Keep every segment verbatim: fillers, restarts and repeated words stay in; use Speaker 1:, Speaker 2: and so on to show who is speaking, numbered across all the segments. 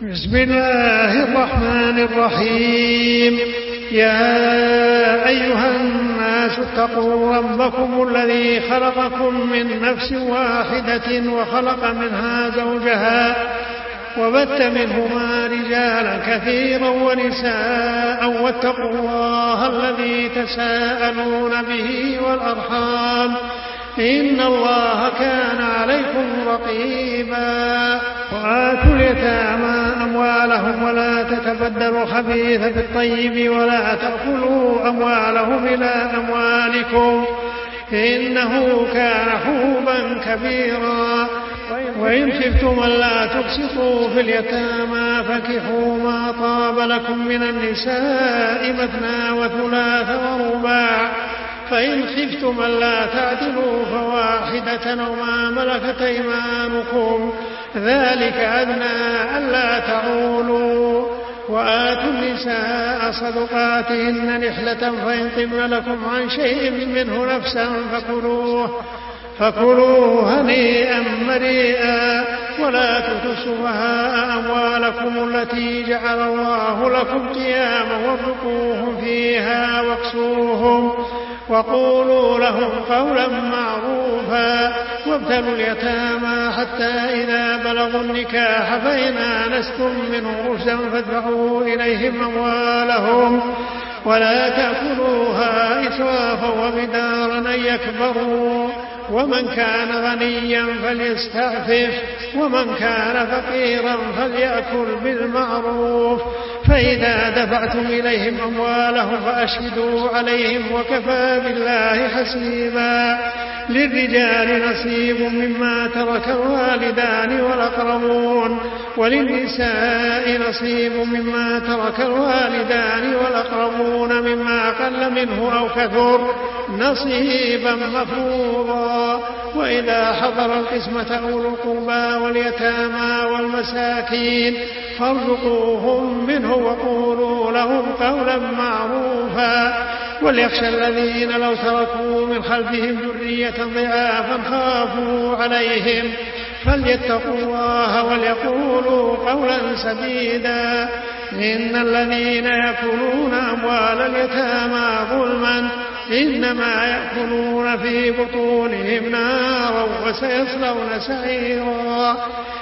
Speaker 1: بسم الله الرحمن الرحيم. يا أيها الناس اتقوا ربكم الذي خلقكم من نفس واحدة وخلق منها زوجها وبث منهما رجالا كثيرا ونساء واتقوا الله الذي تساءلون به والأرحام إن الله كان عليكم رقيبا. وآتوا اليتامى أموالهم ولا تتبدلوا الخبيث بالطيب ولا تأكلوا أموالهم إلى أموالكم إنه كان حوبا كبيرا. وإن خفتم ألا تقسطوا في اليتامى فانكحوا ما طاب لكم من النساء مثنى وثلاث ورباع فإن خفتم ألا تعدلوا فواحدة أو ما ملكت أيمانكم ذلك أدنى ألا تعولوا. وآتوا النساء صدقاتهن نحلة فإن طبن لكم عن شيء منه نفسا فكلوه فكلوه هنيئا مريئا. ولا تؤتوا السفهاء أموالكم التي جعل الله لكم قياما وارزقوهم فيها واكسوهم وقولوا لهم قولا معروفا. وابتلوا اليتامى حتى إذا بلغوا النكاح فإن آنستم منهم رشدا فادفعوا إليهم أموالهم ولا تأكلوها إسرافا وبدارا أن يكبروا. ومن كان غنيا فليستعفف ومن كان فقيرا فليأكل بالمعروف. فإذا دفعتم إليهم أموالهم فأشهدوا عليهم وكفى بالله حسيبا. للرجال نصيب مما ترك الوالدان والأقربون وللنساء نصيب مما ترك الوالدان والأقربون مما قل منه أو كثر نصيبا مفروضا. وإذا حضر القسمة أولو القربى واليتامى والمساكين فارزقوهم منه وقولوا لهم قولا معروفا. وليخشى الذين لو تركوا من خلفهم ذرية ضعافا خافوا عليهم فليتقوا الله وليقولوا قولا سديدا. إن الذين يأكلون أموال اليتامى ظلما إنما يأكلون في بطونهم نارا وسيصلون سعيرا.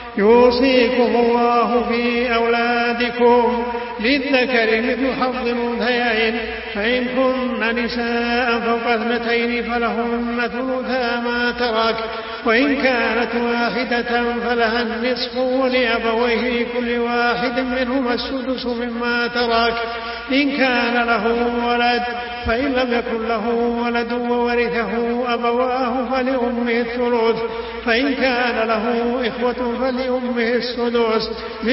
Speaker 1: يوصيكم الله في أولادكم للذكر مثل حظ الأنثيين فإن كن نساء فوق اثنتين فلهن ثلثا ما ترك وإن كانت واحدة فلها النصف ولأبويه لكل واحد منهما السدس مما ترك إن كان له ولد. فإن لم يكن له ولد وورثه أبواه فلأمه الثلث فإن كان له إخوة فلأمه السدس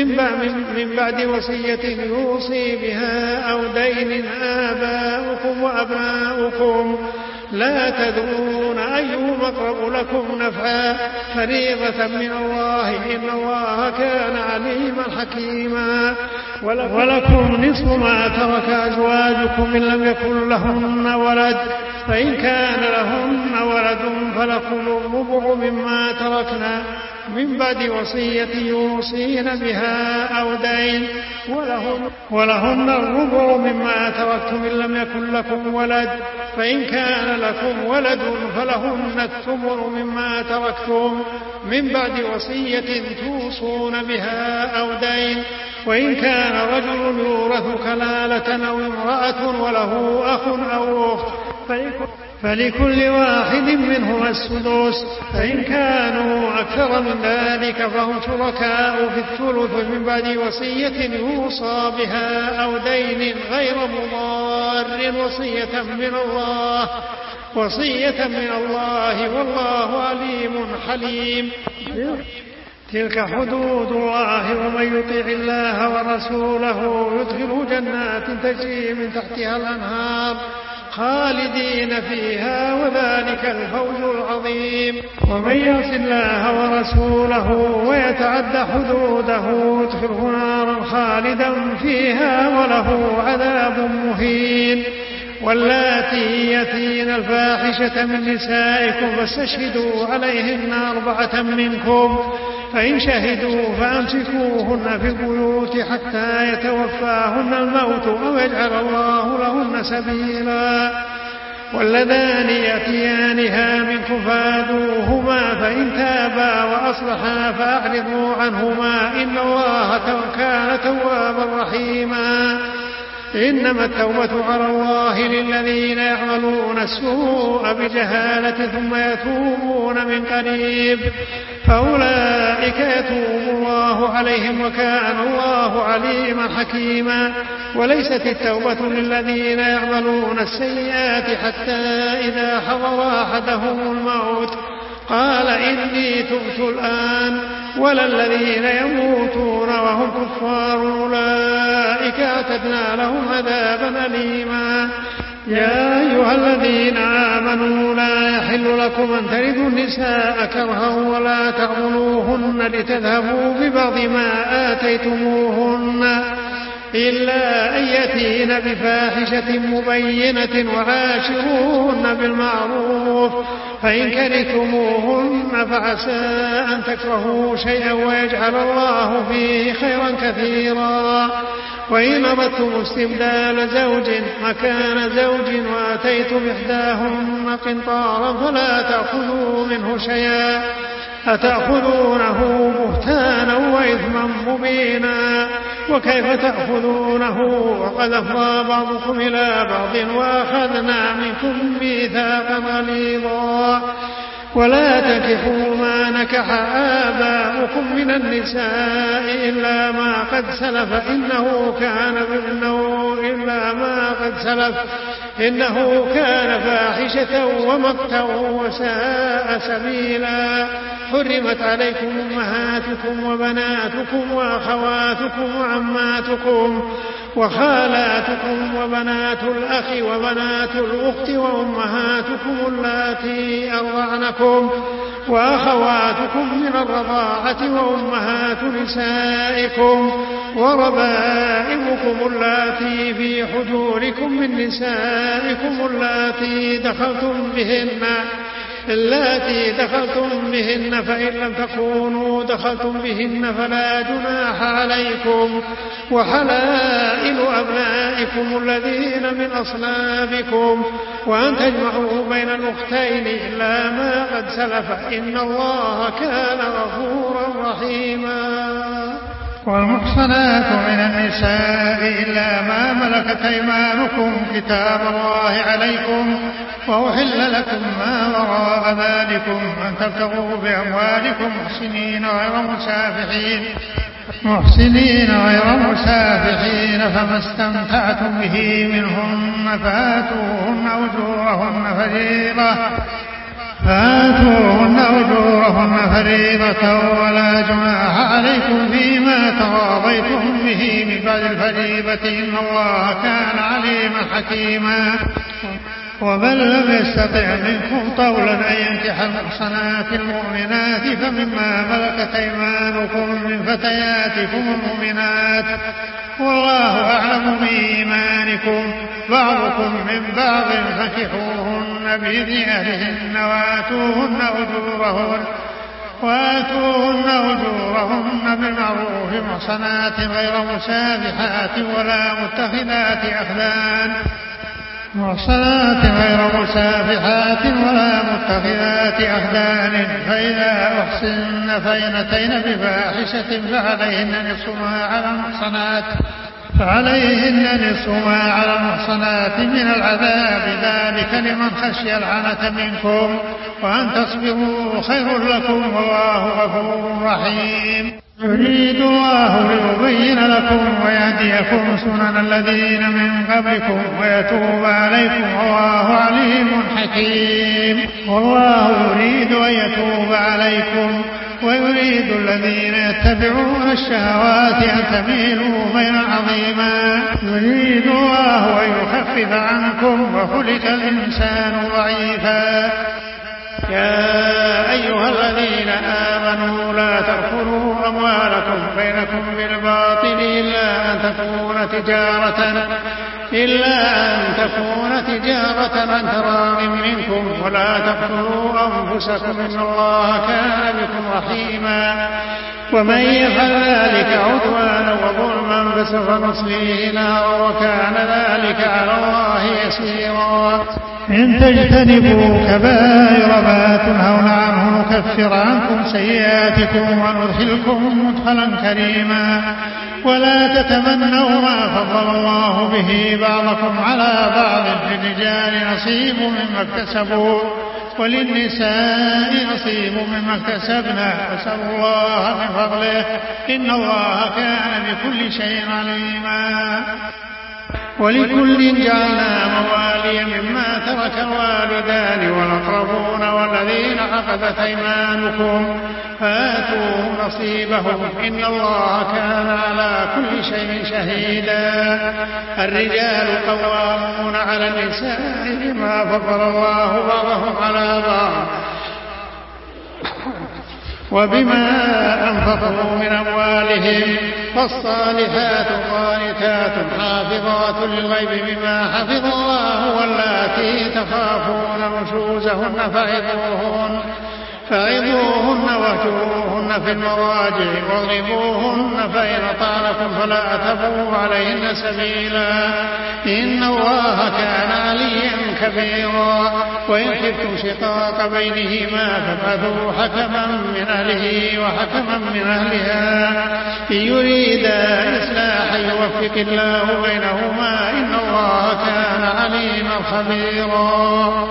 Speaker 1: من بعد وصية يوصي بها أو دين. آباؤكم وأبناؤكم لا تدرون أيهم أقرب لكم نفعا فريضة من الله إن الله كان عليما حكيما. ولكم نصف ما ترك أزواجكم إن لم يكن لهن ولد فإن كان لهن ولد فلكم الربع مما تركنا من بعد وصية يوصين بها أو دين ولهن, ولهن الربع مما تركتم إن لم يكن لكم ولد فإن كان لكم ولد فلهن الثمن مما تركتم من بعد وصية توصون بها أو دين. وإن كان رجل يورث كلالة أو امرأة وله أخ أو أخت فلكل واحد منهما السدس فإن كانوا أكثر من ذلك فهم شركاء في الثلث من بعد وصية يوصى بها أو دين غير مضار وصية من الله وصية من الله والله عليم حليم. تلك حدود الله ومن يطع الله ورسوله يدخله جنات تجري من تحتها الأنهار خالدين فيها وذلك الفوز العظيم. ومن يعص الله ورسوله ويتعد حدوده يدخله نارا خالدا فيها وله عذاب مهين. واللاتي يأتين الفاحشة من نسائكم فاستشهدوا عليهن أربعة منكم فإن شهدوا فأمسكوهن في البيوت حتى يتوفاهن الموت أو يجعل الله لهن سبيلا واللذان يأتيانها منكم فآذوهما فإن تابا وأصلحا فأعرضوا عنهما إن الله كان توابا رحيما إنما التوبة على الله للذين يعملون السوء بجهالة ثم يتوبون من قريب فأولئك يتوب الله عليهم وكان الله عليما حكيما وليست التوبة للذين يعملون السيئات حتى إذا حضر أحدهم الموت قال إني تبت الآن ولا الذين يموتون وهم كفار أولئك أعتدنا لهم عذابا أليما يا أيها الذين آمنوا لا يحل لكم أن ترثوا النساء كرها ولا تعضلوهن لتذهبوا ببعض ما آتيتموهن إلا أن يأتين بفاحشة مبينة وعاشروهن بالمعروف فإن كرهتموهن فعسى أن تكرهوا شيئا ويجعل الله فيه خيرا كثيرا وإن أردتم استبدال زوج مكان زوج وآتيتم إحداهن قنطارا فلا تأخذوا منه شيئا أتأخذونه بهتانا وإثما مبينا وكيف تأخذونه وقد أفضى بعضكم إلى بعض وأخذنا منكم ميثاقا غليظا ولا تنكحوا ما نكح آباؤكم من النساء إلا ما قد سلف إنه كان إنه إلا ما قد سلف إنه كان فاحشة ومقتا وساء سبيلا حرمت عليكم أمهاتكم وبناتكم وأخواتكم وعماتكم وخالاتكم وبنات الأخ وبنات الأخت وأمهاتكم اللاتي أرضعنكم وأخواتكم من الرضاعة وأمهات نسائكم وربائبكم اللاتي في حجوركم من نسائكم اللاتي دخلتم بهن اللاتي دخلتم بهن فإن لم تكونوا دخلتم بهن فلا جناح عليكم وحلائل أبنائكم الذين من أصلابكم وأن تجمعوا بين الأختين إلا ما قد سلف إن الله كان غفورا رحيما
Speaker 2: والمحصنات من النساء إلا ما ملكت أيمانكم كتاب الله عليكم وأحل لكم ما وراء ذلكم أن تبتغوا بأموالكم محسنين غير مسافحين محسنين غير مسافحين فما استمتعتم به منهن فآتوهن أجورهن فريضة فآتوهن أجورهن فريضة ولا جناح عليكم فيما تراضيتم به من بعد الفريضة إن الله كان عليما حكيما ومن لم يستطع منكم طولا أن ينكح المحصنات المؤمنات فمما ملكت أيمانكم من فتياتكم المؤمنات والله أعلم بإيمانكم بعضكم من بعض فانكحوهن بإذن أهلهن وآتوهن أجورهن وآتوهن أجورهن بالمعروف محصنات غير مسافحات ولا متخذات أخدان محصنات غير مسافحات ولا متخذات أخدان فإذا أحسن فإن أتين بفاحشة فعليهن نصف ما على المحصنات فعليهن نصف ما على المحصنات من العذاب ذلك لمن خشي العنة منكم وأن تصبروا خير لكم والله غفور رحيم يريد الله ليبين لكم ويهديكم سنن الذين من قبلكم ويتوب عليكم والله عليم حكيم والله يريد أن يتوب عليكم ويريد الذين يتبعون الشهوات أن تميلوا ميلا عظيما يريد الله أن يخفف عنكم وخلق الإنسان ضعيفا
Speaker 1: يا أيها الذين آمنوا لا تأكلوا أموالكم بينكم بالباطل إلا أن تكون تجارة إلا أن تكون تجارة عن تراض منكم ولا تقتلوا أنفسكم إن الله كان بكم رحيما ومن يفعل ذلك عدوانا وظلما فسوف نصليه نارا وكان ذلك على الله يسيرا.
Speaker 2: إن تجتنبوا كبائر ما تنهون عنه نكفر عنكم سيئاتكم وندخلكم مدخلا كريما ولا تتمنوا ما فضل الله به بعضكم على بعض للرجال نصيب مما اكتسبوا وللنساء نصيب مما اكتسبنا واسألوا الله من فضله إن الله كان بكل شيء عليما. ولكل جعلنا موالي مما ترك الوالدان والأقربون والذين عقدت أيمانكم فآتوهم نصيبهم إن الله كان على كل شيء شهيدا. الرجال قوامون على النساء بما فضل الله بعضهم على بعض وبما أنفقوا من أموالهم فالصالحات قانتات حافظات للغيب بما حفظ الله واللاتي تخافون نشوزهن فعظوهن فعظوهن واهجروهن في المضاجع واضربوهن فإن أطعنكم فلا تبغوا عليهن سبيلا إن الله كان عليا كبيرا. وإن خفتم شقاق بينهما فابعثوا حكما من أهله وحكما من أهلها إن يريدا إصلاحا يوفق الله بينهما إن الله كان عليما خبيرا.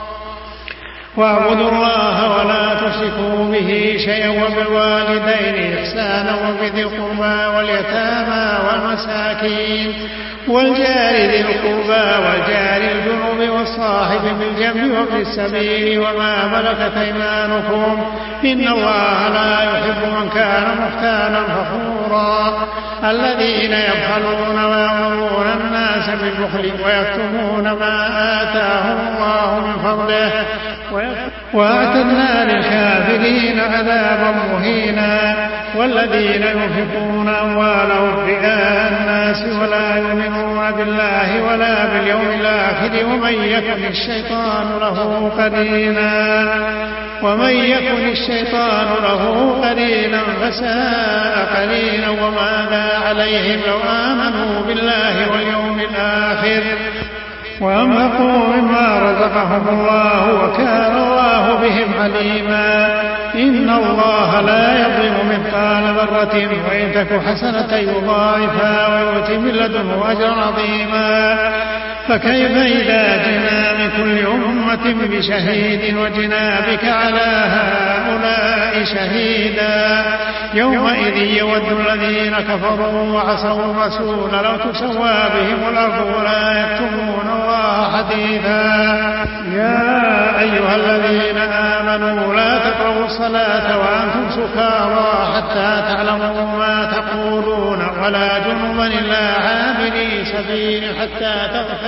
Speaker 2: واعبدوا الله ولا تشركوا به شيئا وبالوالدين إحسانا وبذي القربى واليتامى والمساكين والجار ذي القربى والجار الجنوب والصاحب بالجنب وفي السبيل وما ملكت أيمانكم إن الله لا يحب من كان مختالا فخورا. الذين يبخلون ويأمرون الناس بالبخل ويكتمون ما آتاهم الله من فضله وأعتدنا للكافرين عذابا مهينا. والذين ينفقون أموالهم رئاء الناس ولا يؤمنون بالله ولا باليوم الآخر ومن يكن الشيطان له قرينا ومن يكن الشيطان له قرينا فساء قرينا وماذا عليهم لو آمنوا بالله واليوم الآخر وأنفقوا مما رزقهم الله وكان الله بهم عليما. إن الله لا يظلم مثقال ذرة وإن تك حسنة يضاعفها ويؤتي من لدنه أجرا عظيما. فكيف إذا جئنا من كل أمة بشهيد وجئنا بك على هؤلاء شهيدا يومئذ يود الذين كفروا وعصوا الرسول لو تسوى بهم الأرض ولا يكتمون الله حديثا. يا أيها الذين آمنوا لا تقربوا الصلاة وأنتم سكارى حتى تعلموا ما تقولون ولا جنبا إلا عابري سبيل حتى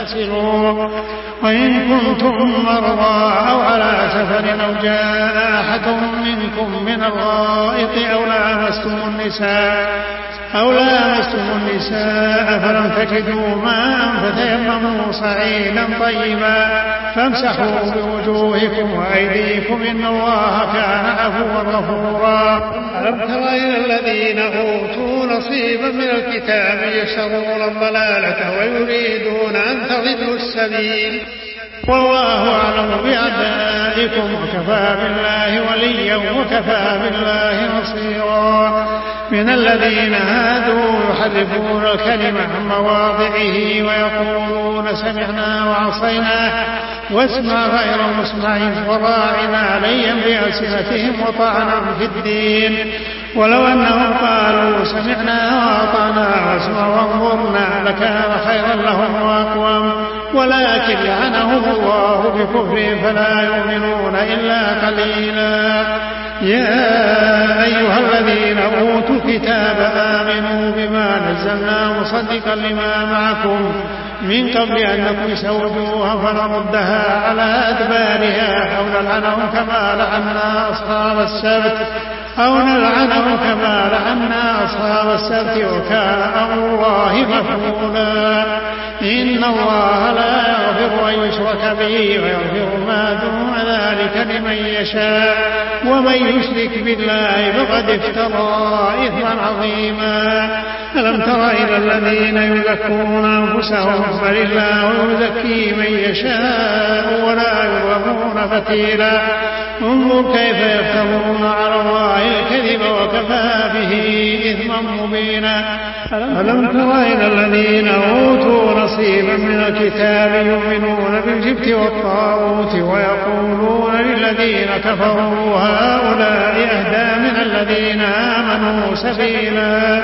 Speaker 2: تغتسلوا وإن كنتم مرضى أو على سفر أو جاء أحد منكم من الغائط أو لامستم النساء أو لامستم النساء فلم تجدوا ماء فتيمموا صعيدا طيبا فامسحوا بوجوهكم وأيديكم إن الله كان عفوا غفورا. ألم تر إلى الذين أوتوا نصيبا من الكتاب يشترون الضلالة ويريدون أن تضلوا السبيل والله أعلم بأعدائكم وكفى بالله وليا وكفى بالله نصيرا. من الذين هادوا يحرفون الكلم عن مواضعه ويقولون سمعنا وعصينا واسمع غير مسمع وراعنا ليا بألسنتهم وطعنا في الدين ولو أنهم قالوا سمعنا وأطعنا واسمع وانظرنا لكان خيرا لهم وأقوم ولكن لعنهم الله بكفرهم فلا يؤمنون إلا قليلا. يا أيها الذين أوتوا الكتاب آمنوا بما نزلنا مصدقا لما معكم من قبل أن نطمس وجوها فنردها على أدبارها أو نلعنهم كما لعنا أصحاب السبت أو نلعنهم كما لعنا أصحاب السبت وكان أمر الله مفعولا.
Speaker 1: إن الله لا يغفر أن يشرك به ويغفر ما دون ذلك لمن يشاء ومن يشرك بالله فقد افترى إثما عظيما. ألم تر إلى الذين يزكون أنفسهم بل الله يزكي من يشاء ولا يظلمون فتيلا. انظر كيف يفترون على الله الكذب وكفى به إثما مبينا. ألم تر إلى الذين أوتوا نصيبا من الكتاب يؤمنون بالجبت والطاغوت ويقولون للذين كفروا هؤلاء أهدى من الذين آمنوا سبيلا.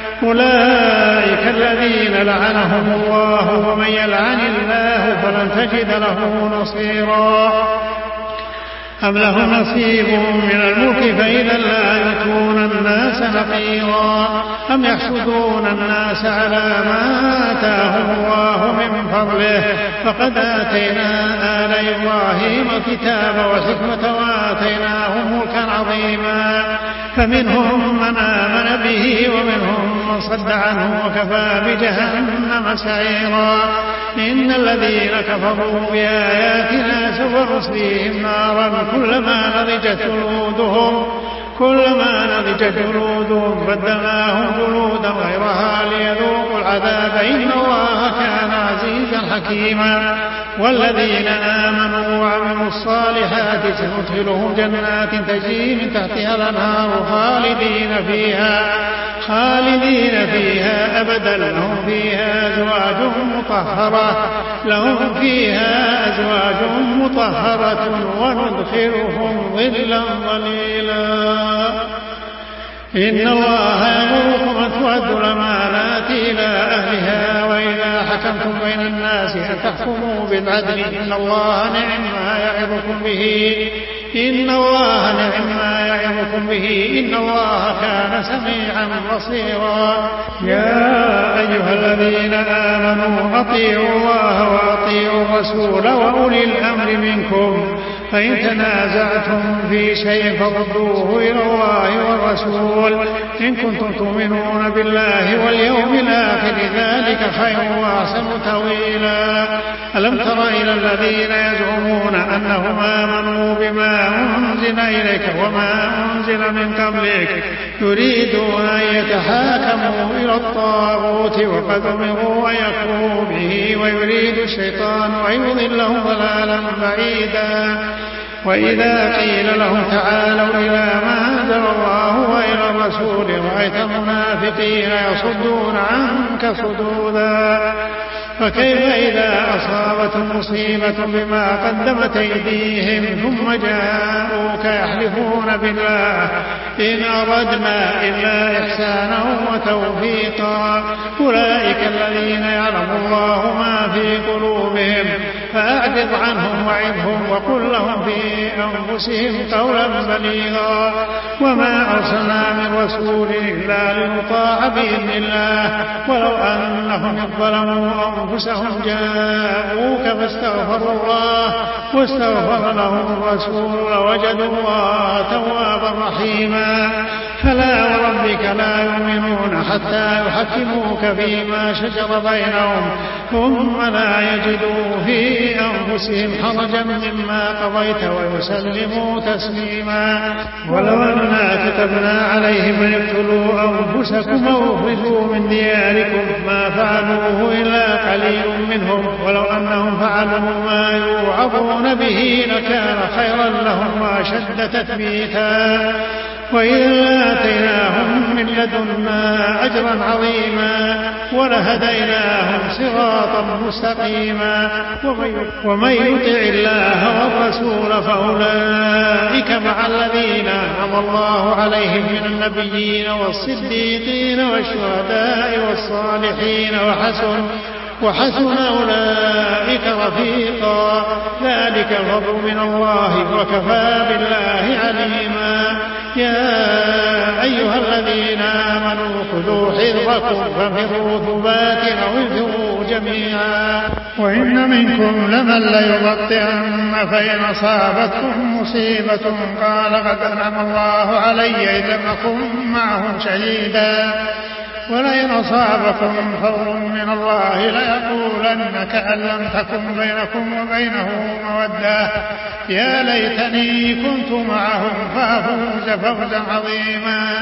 Speaker 1: أولئك الذين لعنهم الله ومن يلعن الله فلن تجد له نصيرا. أم له نصيب من الملك فإذا لا يؤتون الناس نقيرا. أم يحسدون الناس على ما آتاهم الله من فضله فقد آتينا آل إبراهيم الكتاب والحكمة وآتيناهم ملكا عظيما. فمنهم من آمن به ومنهم من صد عنه وكفى بجهنم سعيرا. إن الذين كفروا بآياتنا سوف نصليهم نارا كلما نضجت جلودهم كلما نضجت جلودهم بدلناهم جلودا غيرها ليذوقوا العذاب إن الله كان عزيزا حكيما. والذين آمنوا وعملوا الصالحات سندخلهم جنات تجري من تحتها الأنهار خالدين فيها خالدين فيها أبدا لهم فيها أزواج مطهرة لهم فيها أزواج مطهرة وندخلهم ظلا ظليلا. إن الله يأمركم أن تؤدوا الأمانات إلى أهلها وإذا حكمتم بين الناس أن تحكموا بالعدل إن الله نعم ما يعظكم به إن الله نعم ما يعظكم به إن الله كان سميعا بصيرا. يا أيها الذين آمنوا أطيعوا الله وأطيعوا الرسول وأولي الأمر منكم فإن تنازعتم في شيء فردوه إلى الله والرسول إن كنتم تؤمنون بالله واليوم الآخر ذلك خير وأحسن تأويلا. ألم تر إلى الذين يزعمون أنهم آمنوا بما أنزل إليك وما أنزل من قبلك يريدون أن يتحاكموا إلى الطاغوت وقد أمروا أن يكفروا به ويريد الشيطان أن يضلهم ضلالا بعيدا. وإذا قيل لهم تعالوا إلى ما أنزل الله وإلى الرسول رأيت المنافقين يصدون عنك صدودا. فكيف إذا أصابتهم مصيبة بما قدمت أيديهم ثم جاءوك يحلفون بالله إن أردنا إلا إحسانا وتوفيقا. أولئك الذين يعلم الله ما في قلوبهم فأعرض عنهم وعظهم وقل لهم في أنفسهم قولا بليغا. وما أرسلنا من رسول إلا ليطاع بإذن الله ولو أنهم ظلموا أنفسهم جاءوك فاستغفروا الله واستغفر لهم الرسول لوجدوا الله توابا رحيما. فلا وربك لا يؤمنون حتى يحكموك فيما شجر بينهم ثم لا يجدوا في أنفسهم حرجا مما قضيت ويسلموا تسليما. ولو أننا كتبنا عليهم أن اقتلوا أنفسكم أو اخرجوا من دياركم ما فعلوه إلا قليل منهم ولو أنهم فعلوا ما يوعظون به لكان خيرا لهم وأشد تثبيتا. وإذا لآتيناهم من لدنا أجرا عظيما ولهديناهم صراطا مستقيما. ومن يطع الله والرسول فأولئك مع الذين أنعم الله عليهم من النبيين والصديقين والشهداء والصالحين وحسن وحسن أولئك رفيقا. ذلك الفضل من الله وكفى بالله عليما. يا أيها الذين آمنوا خذوا حذركم فانفروا ثبات أو انفروا جميعا. وإن منكم لمن ليبطئن فإن أصابتكم مصيبة قال قد أنعم الله علي إذ لم أكن معهم شهيدا ولئن أصابكم فضل من الله ليقولن كأن لم تكن بينكم وبينه مودة يا ليتني كنت معهم فأفوز فوزا عظيما.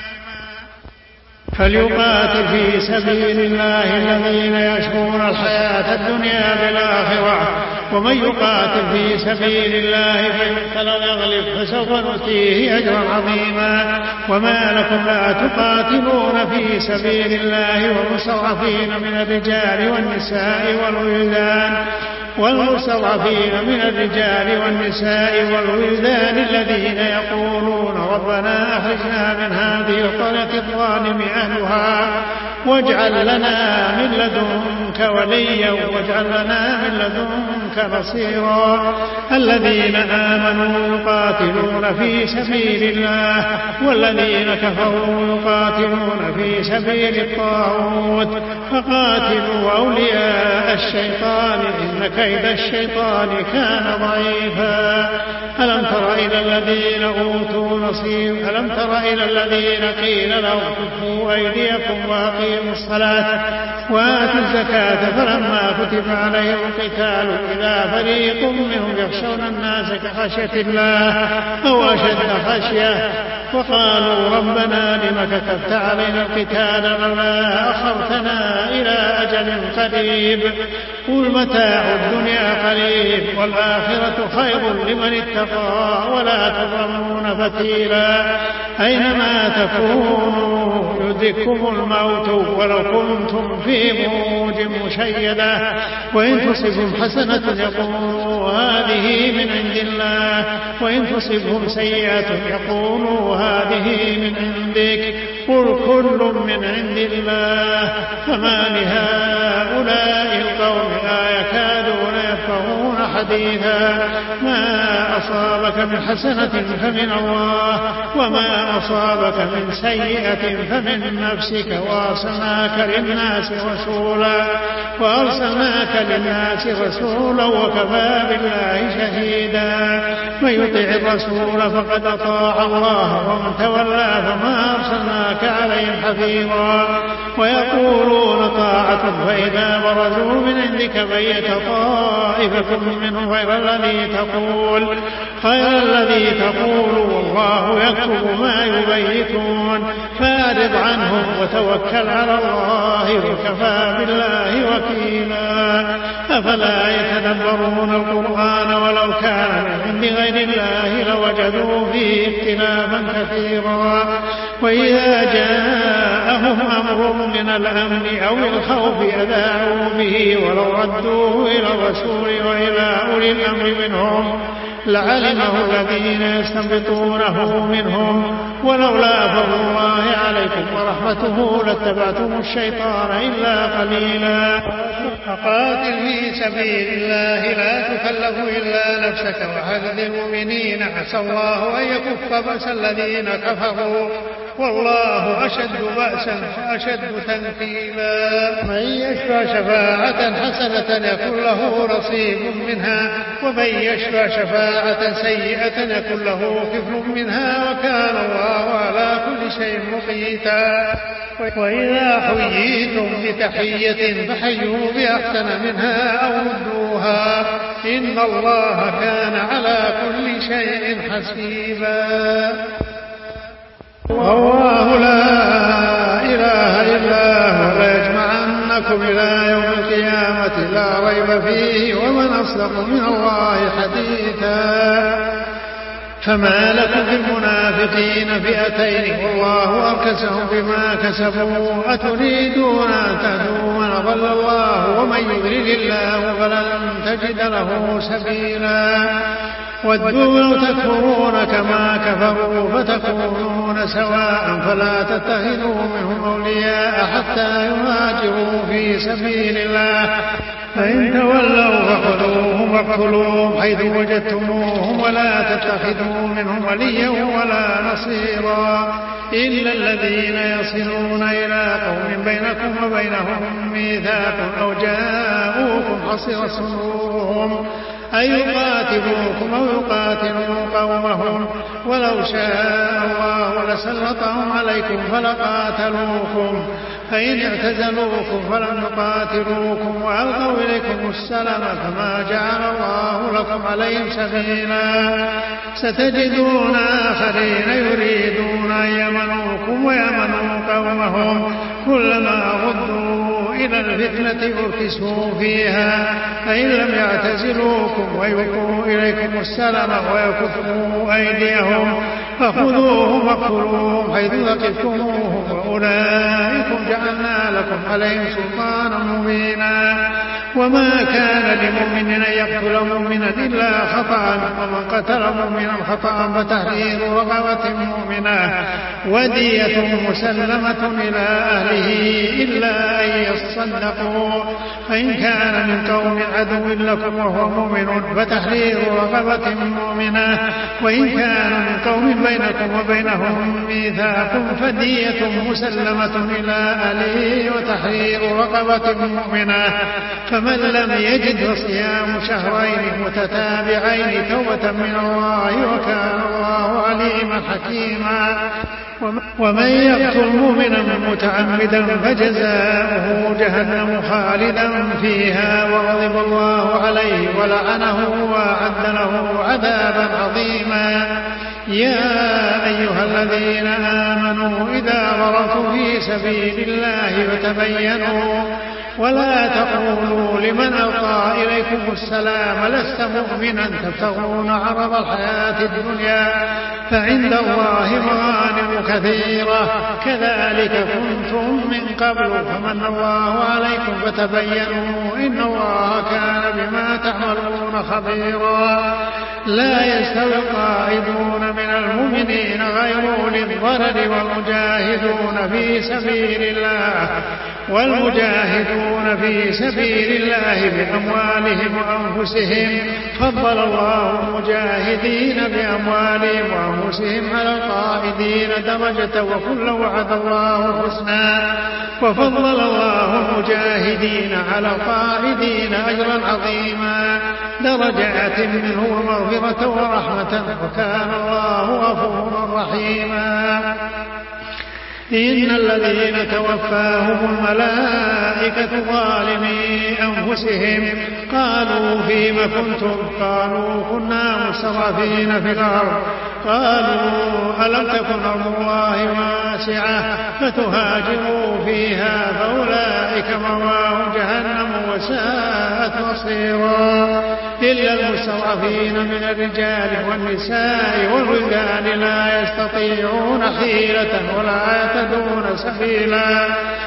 Speaker 1: فليقاتل في سبيل الله الذين يشرون الحياة الدنيا بالآخرة ومن يقاتل في سبيل الله فيقتل ويغلب فسوف نؤتيه أجرا عظيما. وما لكم لا تقاتلون في سبيل الله والمستضعفين من الرجال والنساء والولدان والمستضعفين من الرجال والنساء والولدان الذين يقولون ربنا أخرجنا من هذه القرية الظالم أهلها واجعل لنا من لدنك وليا واجعل لنا من لدنك نصيرا. الذين آمنوا يقاتلون في سبيل الله والذين كفروا يقاتلون في سبيل الطاغوت فقاتلوا أولياء الشيطان إن كيد الشيطان كان ضعيفا. ألم تر إلى الذين أوتوا نصيب ألم تر إلى الذين قيل لهم كفوا أيديكم وأقيموا الصلاة وآتوا الزكاة فلما كتب عليهم القتال إذا فريق منهم يخشون الناس كخشية الله أو أشد خشية وقالوا ربنا لم كتبت علينا القتال لولا أخرتنا إلى أجل قريب قل متاع الدنيا قليل والآخرة خير لمن اتقى ولا تظلمون فتيلا. أينما تكونوا يدرككم الموت ولو كنتم في بروج مشيدة وإن تصبهم حسنة يقولوا هذه من عند الله وإن تصبهم سيئة يقولوا هذه من عندك قل كل من عند الله. فما لهؤلاء القوم لا يكادون يفقهون حديثا. ما أصابك من حسنة فمن الله وما أصابك من سيئة فمن نفسك وأرسلناك للناس رسولا وأرسلناك للناس رسولا وكفى بالله شهيدا. من يطع الرسول فقد أطاع الله ومن تولى فما أرسلناك عليهم حفيظا. ويقولون طاعة فإذا برزوا من عندك بيت طائفة منهم غير الذي تقول غير الذي تقول والله يكتب ما يبيتون فأعرض عنهم وتوكل على الله وكفى بالله وكيلا. أفلا يتدبرون القرآن ولو كان من عند غير الله لوجدوا فيه اختلافا كثيرا. وإذا جاءهم أمر من الأمن أو الخوف أذاعوا به ولو ردوه إلى الرسول وإلى أولي الأمر منهم لعلمه الذين يستنبطونه منهم ولولا فضل الله عليكم ورحمته لاتبعتم الشيطان إلا قليلا. فقاتل في سبيل الله لا تكلف إلا نفسك وحرض المؤمنين عسى الله أن يكف بأس الذين كفروا والله أشد بأسا وأشد تنكيلا. من يشفع شفاعة حسنة يكن له نصيب منها ومن يشفع شفاعة سيئة يكن له كفل منها وكان الله على كل شيء مقيتا. وإذا حييتم بتحية فحيوا بأحسن منها أو ردوها إن الله كان على كل شيء حسيبا. والله لا إله إلا هو ليجمعنكم إلى يوم القيامة لا ريب فيه ومن أصدق من الله حديثا. فما لكم في المنافقين فئتين والله أركسهم بما كسبوا أتريدون أن تهدوا من ضل الله ومن يضلل الله فلن تجد له سبيلا. ودوا لو تكفرون كما كفروا فتكونون سواء فلا تتخذوا منهم أولياء حتى يهاجروا في سبيل الله فإن تولوا فخذوهم واقتلوهم حيث وجدتموهم ولا تتخذوا منهم وليا ولا نصيرا إلا الذين يصلون إلى قوم بينكم وبينهم ميثاق أو جاءوكم حصر صدورهم أن يقاتلوكم أو يقاتلوا قومهم ولو شاء الله لسلطهم عليكم فلقاتلوكم فإن اعتزلوكم فلم يقاتلوكم وألقوا إليكم السلم فما جعل الله لكم عليهم سبيلا ستجدون آخرين يريدون أن يمنوكم ويمنوا قومهم كلما ردوا إلى الفتنة أركسوا فيها فإن لم يعتزلوكم ويلقوا إليكم السلم ويكفوا أيديهم فخذوهم واقتلوهم حيث ثقفتموهم وأولئكم جعلنا لكم عليهم سلطانا مبينا وما كان لمؤمن أن يقتل مؤمنا إلا خطأ ومن قتل مؤمنا خطأ فتحرير رقبة مؤمنة ودية مسلمة إلى أهله إلا أن يصدقوا فإن كان من قوم عدو لكم وهو مؤمن فتحرير رقبة مؤمنة وإن كان من قوم بينكم وبينهم ميثاق فدية مسلمة إلى أهله وتحرير رقبة مؤمنة فمن لم يجد فصيام شهرين متتابعين توبة من الله وكان الله عليما حكيما ومن يقتل مؤمنا متعمدا فجزاؤه جهنم خالدا فيها وغضب الله عليه ولعنه وأعد له عذابا عظيما يا أيها الذين آمنوا إذا ضربتم في سبيل الله فتبينوا ولا تقولوا لمن ألقى إليكم السلام لست مؤمنا تبتغون عرض الحياة الدنيا فعند الله مغانم كثيرة كذلك كنتم من قبل فمن الله عليكم فتبينوا إن الله كان بما تعملون خبيرا لا يستوي القاعدون من المؤمنين غير أولي الضرر والمجاهدون في سبيل الله والمجاهدون في سبيل الله بأموالهم وأنفسهم فضل الله المجاهدين بأموالهم وأنفسهم على القاعدين درجة وكل وعد الله الحسنى وفضل الله المجاهدين على القاعدين أجرا عظيما درجات منه ومغفرة ورحمة وكان الله غفورا رحيما إن الذين توفاهم الملائكة ظالمي أنفسهم قالوا فيم كنتم قالوا كنا مستضعفين في الأرض قالوا ألم تكن أرض الله واسعة فتهاجروا فيها فأولئك مأواهم جهنم وساءت مصيرا إلا المستضعفين من الرجال والنساء والولدان لا يستطيعون حيلة ولا يهتدون سبيلا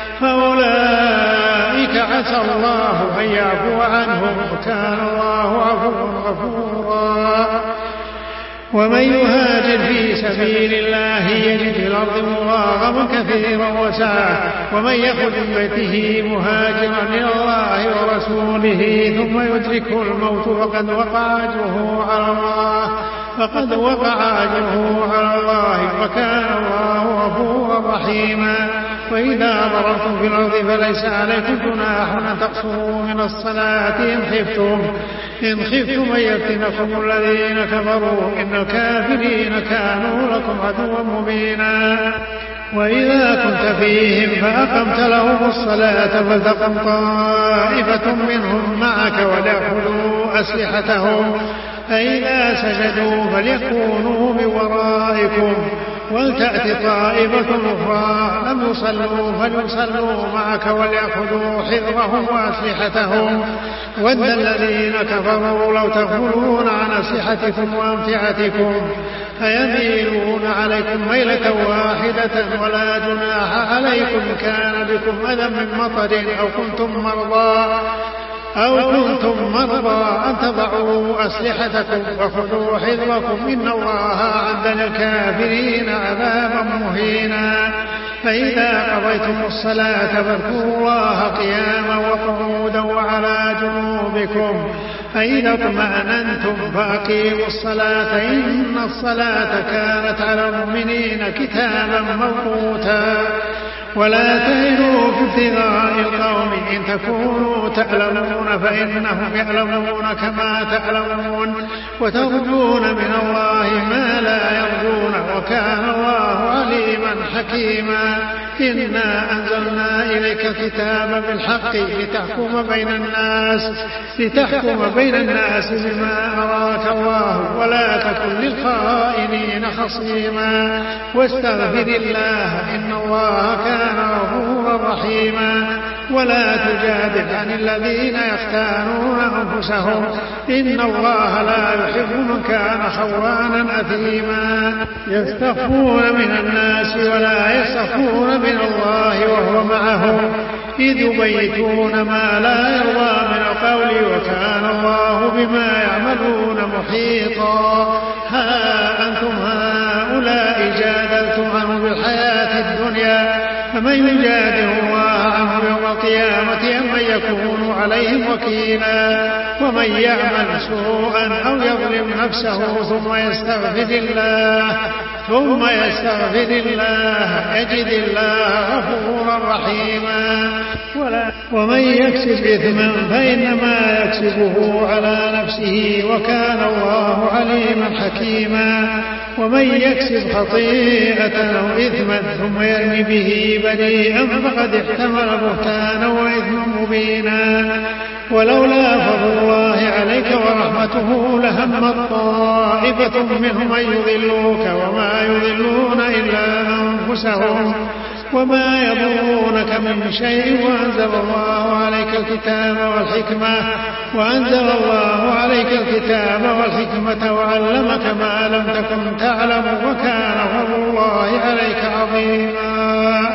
Speaker 1: فأولئك عسى الله أن يعفو عنهم وكان الله عفوا غفورا ومن يهاجر في سبيل الله يجد في الأرض مراغما كثيرا وسعة ومن يخرج من بيته مهاجرا إلى الله ورسوله ثم يدركه الموت فقد وقع أجره على الله فقد وقع أجره على الله وكان الله غفورا رحيما وإذا ضربتم في الأرض فليس عليكم جناح أن تقصروا من الصلاة إن خفتم إن خفتم أن يفتنكم الذين كفروا إن الكافرين كانوا لكم عدوا مبينا وإذا كنت فيهم فأقمت لهم الصلاة فلتقم طائفة منهم معك وليأخذوا أسلحتهم فإذا سجدوا فليكونوا من ورائكم ولتأت طائفة أخرى لم يصلوا فليصلوا معك وليأخذوا حذرهم وأسلحتهم ود الذين كفروا لو تغفلون عن أسلحتكم وأمتعتكم فيميلون عليكم ميلة واحدة ولا جناح عليكم كان بكم أذى من مطر أو كنتم مرضى أو كنتم مرضى أن تضعوا أسلحتكم وخذوا حذركم إن الله أعد للكافرين عذابا مهينا فإذا قضيتم الصلاة فاذكروا الله قياما وقعودا وعلى جنوبكم فإذا اطمأننتم فأقيموا الصلاة إن الصلاة كانت على المؤمنين كتابا موقوتا ولا تهنوا في ابتغاء القوم إن تكونوا تعلمون فإنهم يعلمون كما تعلمون وترجون من الله ما لا يرجون وكان الله عليما حكيما. إنا أنزلنا إليك الكتاب بالحق لتحكم بين الناس لتحكم بين الناس بما أراك الله ولا تكن للخائنين خصيما واستغفر الله إن الله كان غفورا رحيما. ولا تجادل عن الذين يختانون أنفسهم إن الله لا يحب من كان خوانا أثيما. يستخفون من الناس ولا يستخفون من الله وهو معهم إذ يبيتون ما لا يرضى من القول وكان الله بما يعملون محيطا. ها أنتم هؤلاء جادلتم عنه بالحياة الدنيا فمن يجادل الله عنه يوم القيامة أم من يكون عليهم وكيلا. ومن يعمل سوءا أو يظلم نفسه ثم يستغفر الله ثم يستغفر الله يجد الله غفورا رحيما. ومن يكسب إثما فإنما يكسبه على نفسه وكان الله عليما حكيما. ومن يكسب خطيئة أو إثما ثم يرمي به بريئا فقد احتمل بهتانا وإثما مبينا. ولولا فضل الله عليك ورحمته لهم طائفة منهم أن يضلوك وما يضلون إلا أنفسهم وما يضرونك من شيء. وأنزل الله عليك الكتاب والحكمة وأنزل الله عليك الكتاب والحكمة وعلمك ما لم تكن تعلم وكان فضل الله عليك عظيما.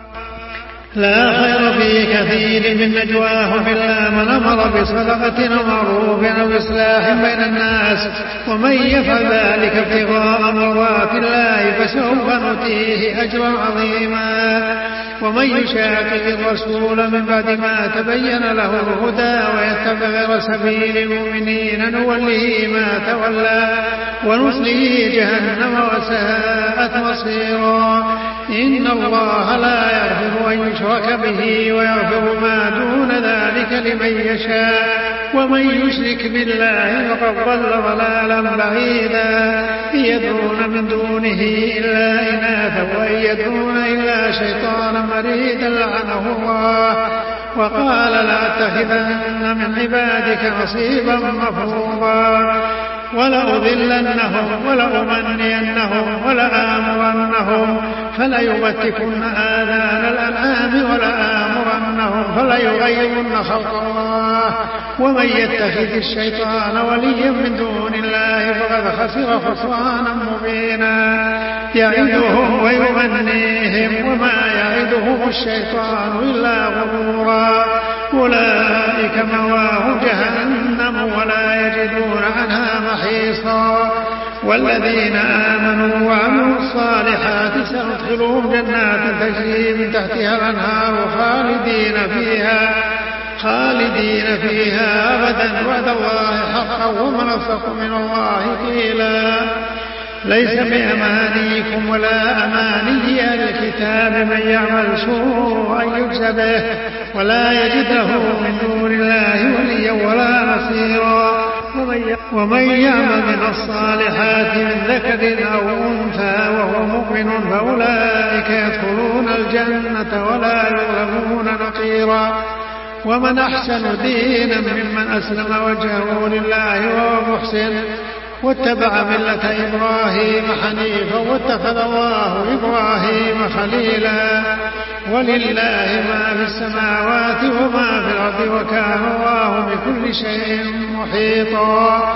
Speaker 1: لا خير في كثير من نجواهم إلا من أمر بصدقة أو معروف أو إصلاح بين الناس ومن يفعل ذلك ابتغاء مرضات الله فسوف نؤتيه أجرا عظيما. ومن يشاقق الرسول من بعد ما تبين له الهدى ويتبع غير سبيل المؤمنين نوله ما تولى ونصله جهنم وساءت مصيرا. إن الله لا يغفر أن يشرك به ويغفر ما دون ذلك لمن يشاء ومن يشرك بالله فقد ضل ضلالا بعيدا. إن يدعون من دونه إلا إناثا وإن يدعون إلا شيطانا مريدا لعنه الله وقال لأتخذن من عبادك نصيبا مفروضا. ولأضلنهم ولأمنينهم ولآمرنهم فليبتكن آذان الأنعام ولآمرنهم فليغيرن خلق الله. ومن يتخذ الشيطان وليا من دون الله فقد خسر خسرانا مبينا. يعدهم ويمنيهم وما يعدهم الشيطان إلا غرورا. أولئك مواهم جهنم ولا يجدون عنها محيصا. والذين آمنوا وعملوا الصالحات سندخلهم جنات تجري من تحتها الأنهار خالدين فيها خالدين فيها أبدا وعد الله حقا ومن أصدق من الله قيلا. ليس بأمانيكم ولا أماني أهل الكتاب من يعمل سوءا يجزى به ولا يجد له من دون الله وليا ولا نصيرا. ومن يعمل من الصالحات من ذكر أو أنثى وهو مؤمن فأولئك يدخلون الجنة ولا يظلمون نقيرا. ومن أحسن دينا ممن أسلم وجهه لله وهو محسن واتبع ملة إبراهيم حنيفا واتخذ الله إبراهيم خليلا. ولله ما في السماوات وما في الأرض وكان الله بكل شيء محيطا.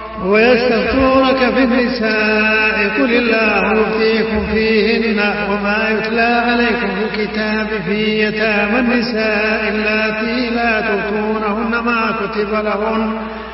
Speaker 1: ويستفتونك في النساء قل الله يفتيكم فيهن وما يتلى عليكم في الكتاب في يتامى النساء اللاتي لا تؤتونهن ما كتب لهن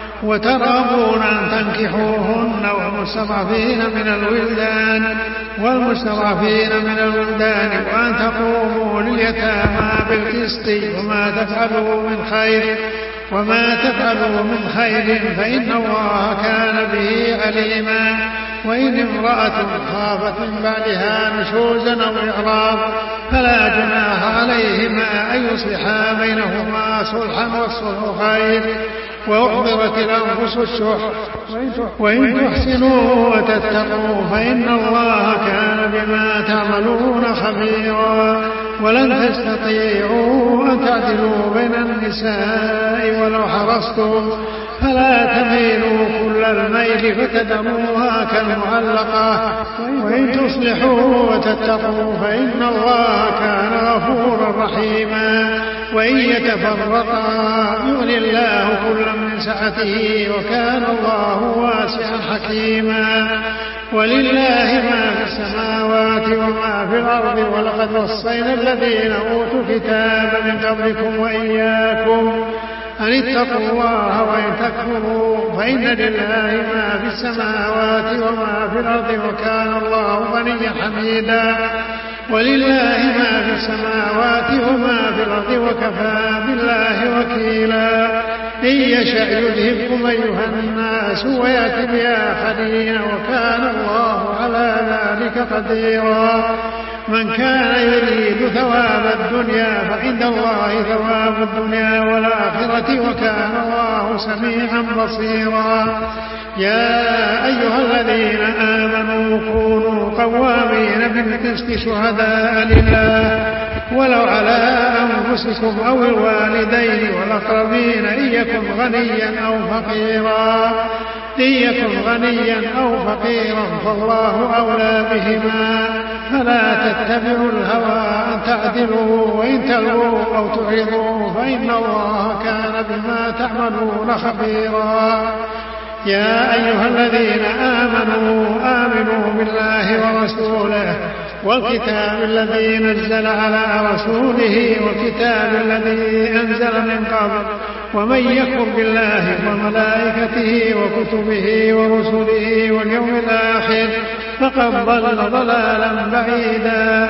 Speaker 1: وترغبون أن تنكحوهن والمستضعفين من الولدان والمستضعفين من الولدان وأن تقوموا لليتامى بالقسط وما تفعلوا من خير وما تفعلوا من خير فإن الله كان به عليما. وإن امرأة خافت من بعدها نشوزا أو إعراضا فلا جناح عليهما أن يصلحا بينهما صلحا والصلح خير. وأحضرت الأنفس الشح وإن تحسنوا وتتقوا فإن الله كان بما تعملون خبيرا. ولن تستطيعوا أن تعدلوا بين النساء ولو حرصتم فلا تميلوا كل الميل فتذروها كالمعلقة. وإن تصلحوا وتتقوا فإن الله كان غفورا رحيما. وإن يتفرقا يغني الله كلا من سعته وكان الله واسعا حكيما. ولله ما في السماوات وما في الأرض ولقد وصينا الذين أوتوا الكتاب من قبلكم وإياكم أن اتقوا الله وإن تكفروا فإن لله ما في السماوات وما في الأرض وكان الله غنيا حميدا. ولله ما في السماوات وما في الأرض وكفى بالله وكيلا. إن يشأ يذهبكم أيها الناس ويأتي بآخرين وكان الله على ذلك قديرا. من كان يريد ثواب الدنيا فعند الله ثواب الدنيا والآخرة وكان الله سميعا بصيرا. يا أيها الذين آمنوا كونوا قوامين بالقسط شهداء لله ولو على أنفسكم أو الوالدين والأقربين إن يكن غنيا أو فقيرا إن يكن غنيا أو فقيرا فالله أولى بهما فلا تتبعوا الهوى أن تعدلوا وإن تلووا أو تعرضوا فإن الله كان بما تعملون خبيرا. يا أيها الذين آمنوا آمنوا بالله ورسوله والكتاب الذي نزل على رسوله والكتاب الذي أنزل من قبل ومن يكفر بالله وملائكته وكتبه ورسله واليوم الآخر فقد ضل ضلالا بعيدا.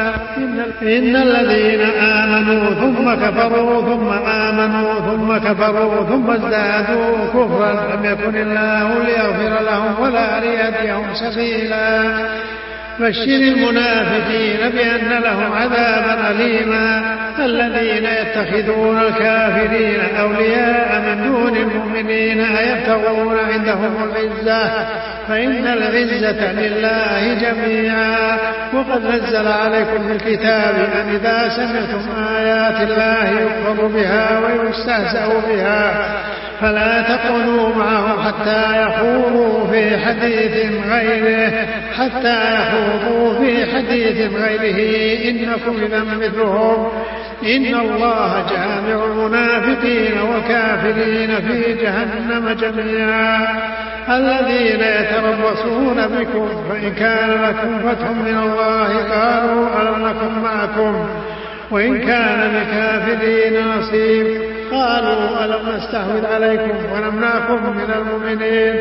Speaker 1: إن الذين آمنوا ثم كفروا ثم آمنوا ثم كفروا ثم ازدادوا كفرا لم يكن الله ليغفر لهم ولا ليهديهم سبيلا. بشر المنافقين بأن لهم عذابا أليما. الذين يتخذون الكافرين أولياء من دون المؤمنين أيبتغون عندهم العزة فإن العزة لله جميعا. وقد نزل عليكم في الكتاب أن إذا سمعتم آيات الله يكفر بها ويستهزأ بها فلا تقعدوا معهم حتى يخوضوا في حديث غيره حتى يخوضوا في حديث غيره إنكم إذا مثلهم إن الله جامع المنافقين والكافرين في جهنم جميعا. الذين يتربصون بكم فإن كان لكم فتح من الله قالوا ألم نكن معكم وإن كان للكافرين نصيب قالوا ألم نستحوذ عليكم ونمنعكم من المؤمنين.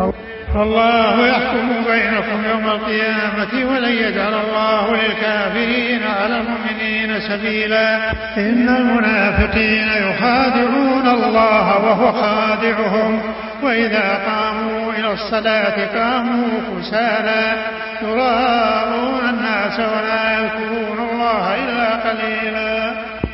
Speaker 2: الله يحكم بينكم يوم القيامة ولن يجعل الله للكافرين على المؤمنين سبيلا. إن المنافقين يخادعون الله وهو خادعهم وإذا قاموا إلى الصلاة قاموا كسالى يراءون الناس ولا يذكرون الله إلا قليلا.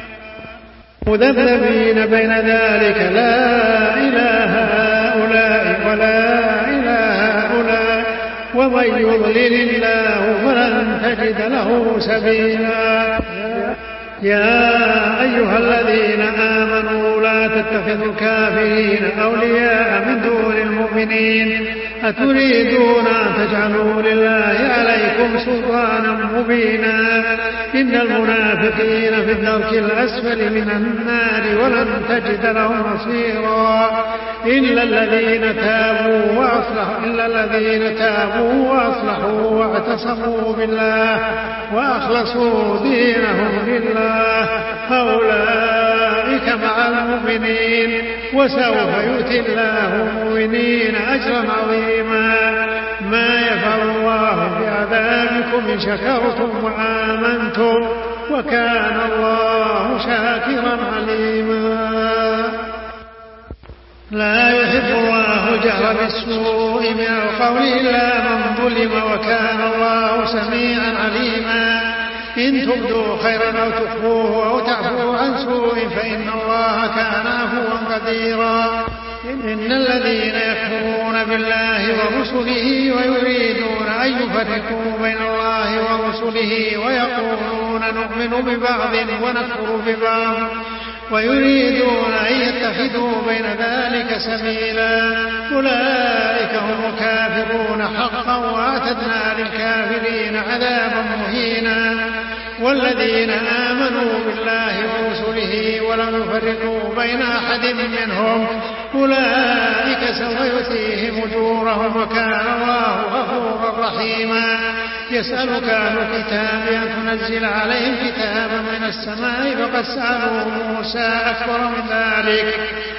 Speaker 1: مذبذبين بين ذلك لا إله هؤلاء ولا إله هؤلاء ومن يضلل الله فلن تجد له سبيلا. يا أيها الذين آمنوا لا تتخذوا الكافرين أولياء من دون المؤمنين أتريدون أن تجعلوا لله عليكم سلطانا مبينا. إن المنافقين في الدرك الأسفل من النار ولن تجد لهم نصيرا إلا الذين تابوا وأصلحوا إلا الذين تابوا وأصلحوا واعتصموا بالله وأخلصوا دينهم لله فأولئك مع المؤمنين وسوف يؤتي الله المؤمنين أجرا عظيما. ما يفعل الله بعذابكم إن شكرتم وآمنتم وكان الله شاكرا عليما. لا يحب الله الجهر بالسوء من القول إلا من ظلم وكان الله سميعا عليما. إن تبدوا خيرا أو تخفوه أو تعفوا عن سوء فإن الله كان عفوا قديرا. إن الذين يكفرون بالله ورسله ويريدون أن يفرقوا بين الله ورسله ويقولون نؤمن ببعض ونكفر ببعض ويريدون أن يتخذوا بين ذلك سبيلا أولئك هم الكافرون حقا وأعتدنا للكافرين عذابا مهينا. والذين آمنوا بالله ورسله ولم يفرقوا بين أحد منهم أولئك سوف يؤتيهم أجورهم وكان الله غفورا رحيما. يسألك أهل الكتاب أن تنزل عليهم كتابا من السماء فقد سألوا موسى أكبر من ذلك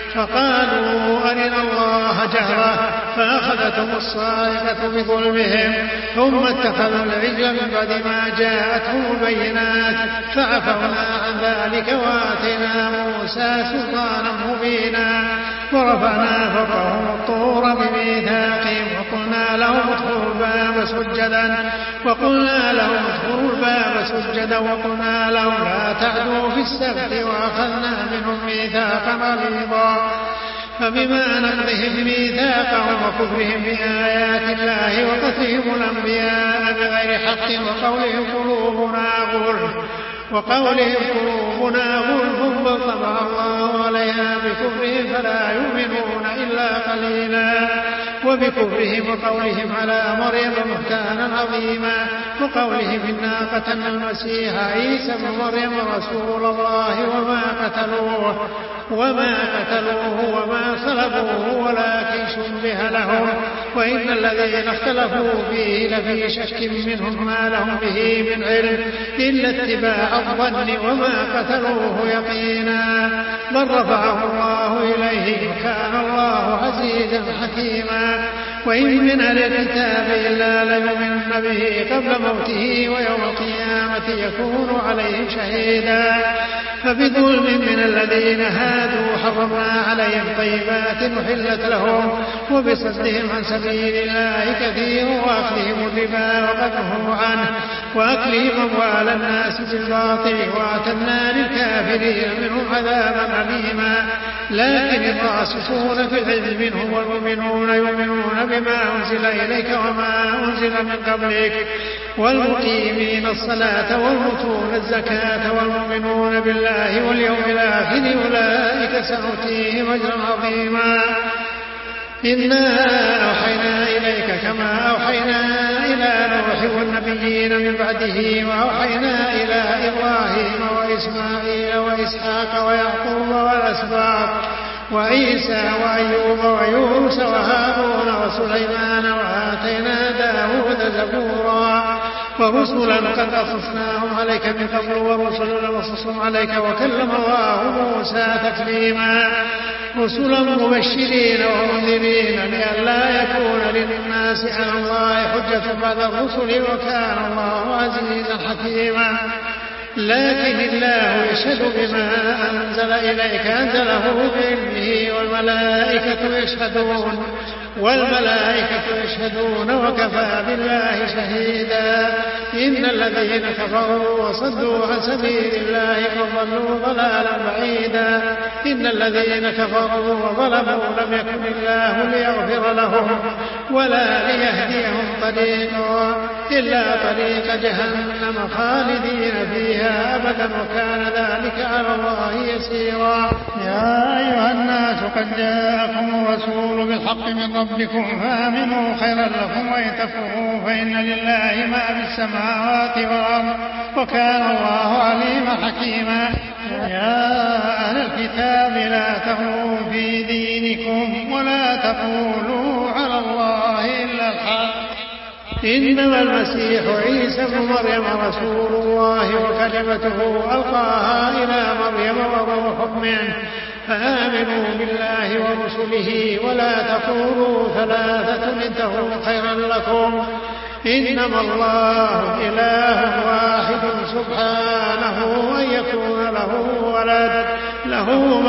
Speaker 1: فقالوا أرنا الله جهرة فأخذتهم الصاعقة بظلمهم ثم اتخذوا العجل من بعد ما جاءتهم البينات فعفونا عن ذلك وآتينا موسى سلطانا مبينا ورفعنا فوقهم الطور بميثاقهم وقلنا لهم ادخلوا الباب سجدا وقلنا لهم ادخلوا الباب سجدا وقلنا لهم لا تعدوا في السبت وأخذنا منهم ميثاقا غليظا. فبما نقضهم ميثاقهم وكفرهم بآيات الله وقتلهم الأنبياء بغير حق وقولهم قلوبنا غلف وقولهم قلوبنا غلف بل طبع الله عليها بكفرهم فلا يؤمنون إلا قليلا. وبكفرهم وقولهم على مريم بهتانا عظيما وقولهم إنا قتلنا المسيح عيسى ابن مريم رسول الله وما قتلوه وما قتلوه وما صلبوه ولكن شبه لهم وإن الذين اختلفوا فيه لفي شك منهم ما لهم به من علم إلا اتباع الظن وما قتلوه يقينا بل رفعه الله إليه وكان الله عزيزا حكيما. وإن من أهل الكتاب إلا ليؤمنن به قبل موته ويوم القيامة يكون عليهم شهيدا. فبظلم من الذين هادوا حرمنا عليهم طيبات أحلت لهم وبصدهم عن سبيل الله كثير وأكلهم الربا وقد نهوا عنه وأكلهم أموال الناس بالباطل وأعتدنا للكافرين منهم عذابا أليما. لكن الراسخون في العلم منهم والمؤمنون يؤمنون بما أنزل إليك وما أنزل من قبلك والمقيمين الصلاة والمؤتون الزكاة والمؤمنون بالله واليوم الآخر أولئك سنؤتيهم أجرا عظيما. إنا أوحينا إليك كما أوحينا إلى نوح والنبيين من بعده وأوحينا إلى إبراهيم وإسماعيل وإسحاق ويعقوب والأسباط وعيسى وأيوب ويونس وهارون وسليمان وآتينا داود زبورا ورسلا قد قصصناهم عليك من قبل ورسلا نقصصهم عليك وكلم الله موسى تكليما. رسلا مبشرين ومنذرين لئلا يكون للناس على الله حجة بعد الرسل وكان الله عزيزا حكيما. لكن الله يشهد بما أنزل إليك أنزله بعلمه والملائكة يشهدون والملائكة يشهدون وكفى بالله شهيدا. إن الذين كفروا وصدوا عن سبيل الله قد ضلوا ضلالا بعيدا. إن الذين كفروا وظلموا لم يكن الله ليغفر لهم ولا ليهديهم طريقا إلا طريق جهنم خالدين فيها أبدا وكان ذلك على الله يسيرا.
Speaker 2: يا أيها الناس قد جاءكم الرسول بالحق من ربكم فآمنوا خيرا لكم وإن تكفروا فإن لله ما في السماوات والأرض وكان الله عليما حكيما. يا أهل الكتاب لا تغلوا في دينكم ولا تقولوا على الله إلا الحق. إنما المسيح عيسى ابن مريم رسول الله وكلمته ألقاها إلى مريم وروح منه فآمنوا بالله ورسله ولا تقولوا ثلاثة انتهوا خيرا لكم إنما الله إله واحد سبحانه أن يكون له ولد له ما في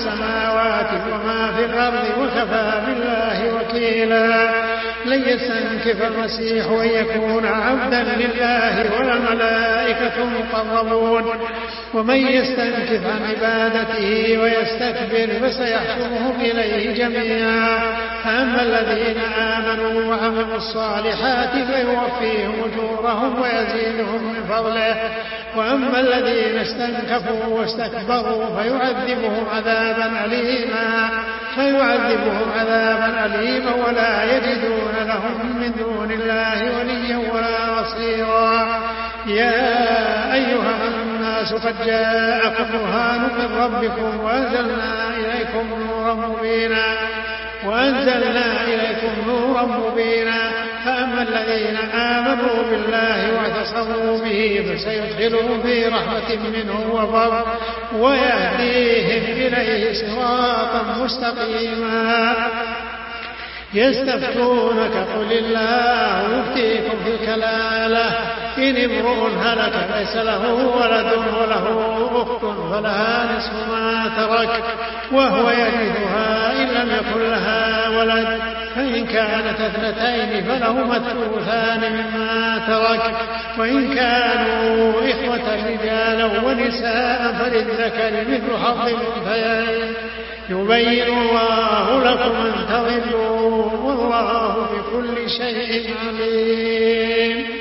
Speaker 1: السماوات وما في الأرض وكفى بالله وكيلا. لن يستنكف المسيح أن يكون عبدا لله والملائكة مقربون ومن يستنكف عن عبادته ويستكبر فسيحشرهم إليه جميعا. أما الذين آمنوا وعملوا الصالحات فيوفيهم أجورهم ويزيدهم من فضله وأما الذين استنكفوا واستكبروا فيعذبهم عذابا أليما فيعذبهم عذابا أليما ولا يجدون لهم من دون الله وليا ولا نصيرا. يا أيها الناس قد جاءكم برهان من ربكم وأنزلنا إليكم نورا مبينا وأنزلنا إليكم نورا مبينا. فأما الذين آمنوا بالله واعتصموا به فسيدخلهم في رحمة منه وفضل ويهديهم إليه صراطا مستقيما. يستفتونك قل الله يفتيكم في الكلالة إن امرؤ هلك ليس له ولد وله أخت فلها نصف ما ترك وهو يرثها إن لم يكن لها ولد فإن كانت اثنتين فلهما الثلثان مما ترك وإن كانوا إخوة رجالا ونساء فللذكر مثل حظ الأنثيين يبين الله لكم أن تضلوا والله بكل شيء عليم.